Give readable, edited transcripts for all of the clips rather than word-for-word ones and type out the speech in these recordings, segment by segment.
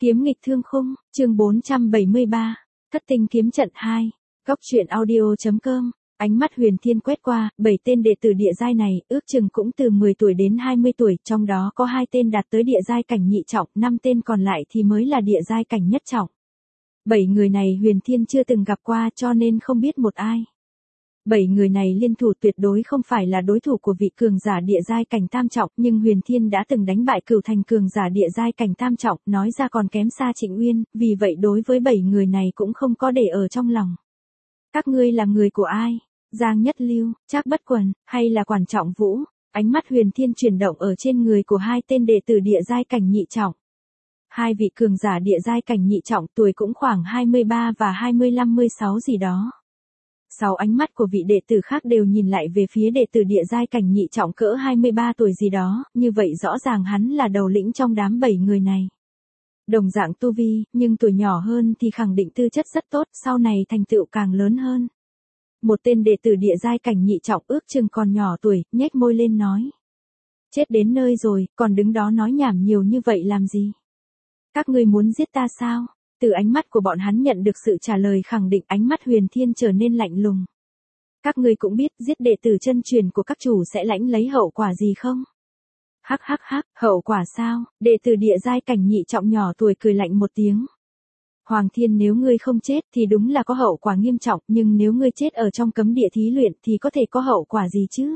Kiếm nghịch thương khung, chương 473, Thất tinh kiếm trận 2, Góc truyện audio.com. Ánh mắt Huyền Thiên quét qua, 7 tên đệ tử địa giai này, ước chừng cũng từ 10 tuổi đến 20 tuổi, trong đó có 2 tên đạt tới địa giai cảnh nhị trọng, 5 tên còn lại thì mới là địa giai cảnh nhất trọng. 7 người này Huyền Thiên chưa từng gặp qua cho nên không biết một ai. 7 người này liên thủ tuyệt đối không phải là đối thủ của vị cường giả địa giai cảnh tam trọng, nhưng Huyền Thiên đã từng đánh bại Cửu Thành cường giả địa giai cảnh tam trọng, nói ra còn kém xa Trịnh Uyên, vì vậy đối với 7 người này cũng không có để ở trong lòng. Các ngươi là người của ai? Giang Nhất Lưu, Trác Bất Quần, hay là Quản Trọng Vũ? Ánh mắt Huyền Thiên chuyển động ở trên người của 2 tên đệ tử địa giai cảnh nhị trọng. 2 vị cường giả địa giai cảnh nhị trọng tuổi cũng khoảng 23 và 25-56 gì đó. 6 ánh mắt của vị đệ tử khác đều nhìn lại về phía đệ tử địa giai cảnh nhị trọng cỡ 23 tuổi gì đó, như vậy rõ ràng hắn là đầu lĩnh trong đám 7 người này. Đồng dạng tu vi, nhưng tuổi nhỏ hơn thì khẳng định tư chất rất tốt, sau này thành tựu càng lớn hơn. Một tên đệ tử địa giai cảnh nhị trọng ước chừng còn nhỏ tuổi, nhếch môi lên nói. Chết đến nơi rồi, còn đứng đó nói nhảm nhiều như vậy làm gì? Các ngươi muốn giết ta sao? Từ ánh mắt của bọn hắn nhận được sự trả lời khẳng định, ánh mắt Huyền Thiên trở nên lạnh lùng. Các ngươi cũng biết giết đệ tử chân truyền của các chủ sẽ lãnh lấy hậu quả gì không? Hắc hắc hắc, hậu quả sao? Đệ tử địa giai cảnh nhị trọng nhỏ tuổi cười lạnh một tiếng. Hoàng Thiên, nếu ngươi không chết thì đúng là có hậu quả nghiêm trọng, nhưng nếu ngươi chết ở trong cấm địa thí luyện thì có thể có hậu quả gì chứ?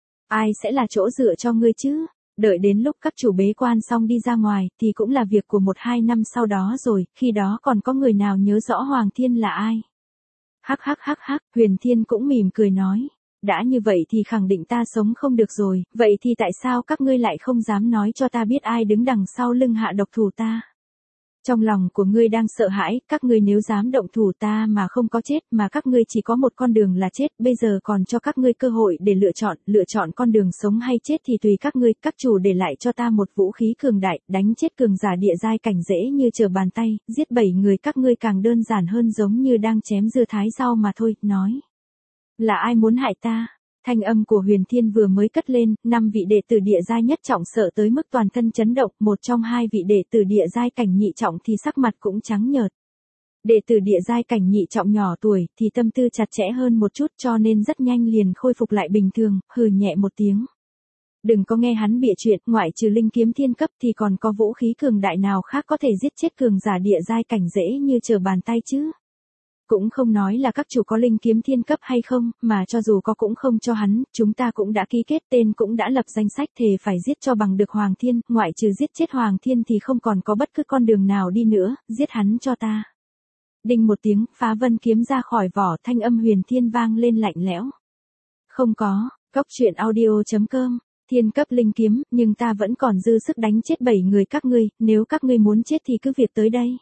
Ai sẽ là chỗ dựa cho ngươi chứ? Đợi đến lúc các chủ bế quan xong đi ra ngoài thì cũng là việc của 1-2 năm sau đó rồi, khi đó còn có người nào nhớ rõ Hoàng Thiên là ai? Hắc hắc hắc hắc, Huyền Thiên cũng mỉm cười nói. Đã như vậy thì khẳng định ta sống không được rồi, vậy thì tại sao các ngươi lại không dám nói cho ta biết ai đứng đằng sau lưng hạ độc thủ ta? Trong lòng của ngươi đang sợ hãi, các ngươi nếu dám động thủ ta mà không có chết, mà các ngươi chỉ có một con đường là chết, bây giờ còn cho các ngươi cơ hội để lựa chọn con đường sống hay chết thì tùy các ngươi, các chủ để lại cho ta một vũ khí cường đại, đánh chết cường giả địa giai cảnh dễ như trở bàn tay, giết 7 người các ngươi càng đơn giản hơn, giống như đang chém dưa thái rau mà thôi, nói. Là ai muốn hại ta? Thanh âm của Huyền Thiên vừa mới cất lên, 5 vị đệ tử địa giai nhất trọng sợ tới mức toàn thân chấn động, một trong 2 vị đệ tử địa giai cảnh nhị trọng thì sắc mặt cũng trắng nhợt. Đệ tử địa giai cảnh nhị trọng nhỏ tuổi thì tâm tư chặt chẽ hơn một chút cho nên rất nhanh liền khôi phục lại bình thường, hừ nhẹ một tiếng. Đừng có nghe hắn bịa chuyện, ngoại trừ linh kiếm thiên cấp thì còn có vũ khí cường đại nào khác có thể giết chết cường giả địa giai cảnh dễ như trở bàn tay chứ? Cũng không nói là các chủ có linh kiếm thiên cấp hay không, mà cho dù có cũng không cho hắn, chúng ta cũng đã ký kết, tên cũng đã lập danh sách, thề phải giết cho bằng được Hoàng Thiên, ngoại trừ giết chết Hoàng Thiên thì không còn có bất cứ con đường nào đi nữa, giết hắn cho ta. Đinh một tiếng, phá vân kiếm ra khỏi vỏ, thanh âm Huyền Thiên vang lên lạnh lẽo. Không có, Góc truyện audio.com, thiên cấp linh kiếm, nhưng ta vẫn còn dư sức đánh chết 7 người các ngươi, nếu các ngươi muốn chết thì cứ việc tới đây.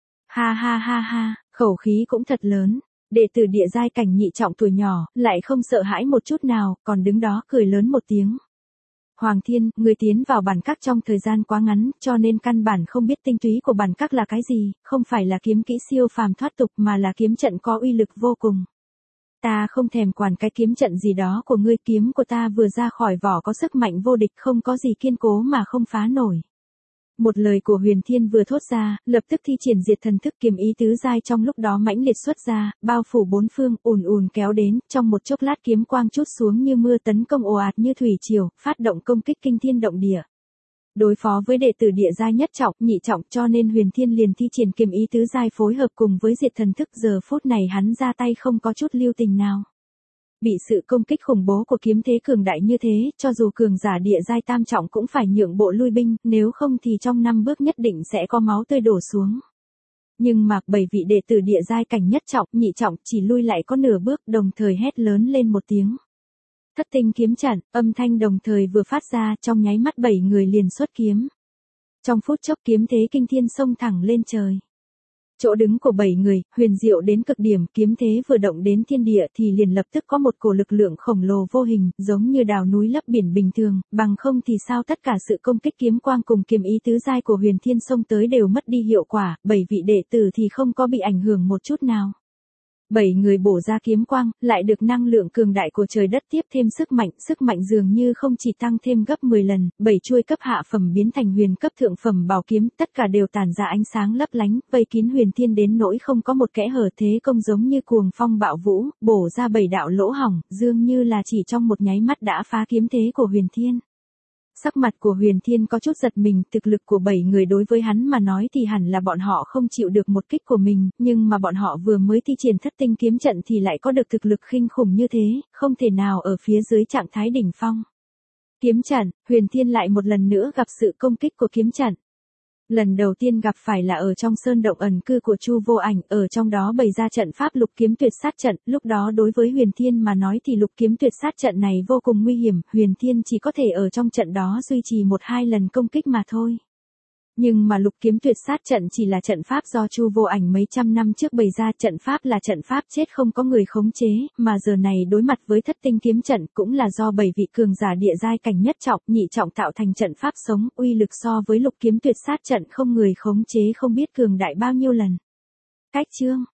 Ha ha ha ha, khẩu khí cũng thật lớn. Đệ tử địa giai cảnh nhị trọng tuổi nhỏ, lại không sợ hãi một chút nào, còn đứng đó cười lớn một tiếng. Hoàng Thiên, ngươi tiến vào bản các trong thời gian quá ngắn, cho nên căn bản không biết tinh túy của bản các là cái gì, không phải là kiếm kỹ siêu phàm thoát tục mà là kiếm trận có uy lực vô cùng. Ta không thèm quản cái kiếm trận gì đó của ngươi, kiếm của ta vừa ra khỏi vỏ có sức mạnh vô địch, không có gì kiên cố mà không phá nổi. Một lời của Huyền Thiên vừa thốt ra, lập tức thi triển diệt thần thức, kiếm ý tứ giai trong lúc đó mãnh liệt xuất ra, bao phủ bốn phương, ùn ùn kéo đến, trong một chốc lát kiếm quang trút xuống như mưa, tấn công ồ ạt như thủy triều, phát động công kích kinh thiên động địa. Đối phó với đệ tử địa giai nhất trọng, nhị trọng cho nên Huyền Thiên liền thi triển kiếm ý tứ giai phối hợp cùng với diệt thần thức, giờ phút này hắn ra tay không có chút lưu tình nào. Bị sự công kích khủng bố của kiếm thế cường đại như thế, cho dù cường giả địa giai tam trọng cũng phải nhượng bộ lui binh, nếu không thì trong 5 bước nhất định sẽ có máu tươi đổ xuống. Nhưng mà 7 vị đệ tử địa giai cảnh nhất trọng, nhị trọng chỉ lui lại có nửa bước, đồng thời hét lớn lên một tiếng. Thất tinh kiếm trận, âm thanh đồng thời vừa phát ra, trong nháy mắt 7 người liền xuất kiếm. Trong phút chốc kiếm thế kinh thiên xông thẳng lên trời. Chỗ đứng của 7 người, huyền diệu đến cực điểm, kiếm thế vừa động đến thiên địa thì liền lập tức có một cổ lực lượng khổng lồ vô hình, giống như đào núi lấp biển bình thường, bằng không thì sao tất cả sự công kích kiếm quang cùng kiếm ý tứ giai của Huyền Thiên xông tới đều mất đi hiệu quả, 7 vị đệ tử thì không có bị ảnh hưởng một chút nào. 7 người bổ ra kiếm quang, lại được năng lượng cường đại của trời đất tiếp thêm sức mạnh dường như không chỉ tăng thêm gấp 10 lần, 7 chuôi cấp hạ phẩm biến thành huyền cấp thượng phẩm bảo kiếm, tất cả đều tản ra ánh sáng lấp lánh, vây kín Huyền Thiên đến nỗi không có một kẽ hở, thế công giống như cuồng phong bạo vũ, bổ ra 7 đạo lỗ hổng, dường như là chỉ trong một nháy mắt đã phá kiếm thế của Huyền Thiên. Sắc mặt của Huyền Thiên có chút giật mình, thực lực của 7 người đối với hắn mà nói thì hẳn là bọn họ không chịu được một kích của mình, nhưng mà bọn họ vừa mới thi triển thất tinh kiếm trận thì lại có được thực lực khinh khủng như thế, không thể nào ở phía dưới trạng thái đỉnh phong. Kiếm trận, Huyền Thiên lại một lần nữa gặp sự công kích của kiếm trận. Lần đầu tiên gặp phải là ở trong sơn động ẩn cư của Chu Vô Ảnh, ở trong đó bày ra trận pháp lục kiếm tuyệt sát trận, lúc đó đối với Huyền Thiên mà nói thì lục kiếm tuyệt sát trận này vô cùng nguy hiểm, Huyền Thiên chỉ có thể ở trong trận đó duy trì 1-2 lần công kích mà thôi. Nhưng mà lục kiếm tuyệt sát trận chỉ là trận pháp do Chu Vô Ảnh mấy trăm năm trước bày ra, trận pháp là trận pháp chết không có người khống chế, mà giờ này đối mặt với thất tinh kiếm trận cũng là do 7 vị cường giả địa giai cảnh nhất trọng, nhị trọng tạo thành trận pháp sống, uy lực so với lục kiếm tuyệt sát trận không người khống chế không biết cường đại bao nhiêu lần. Cách chương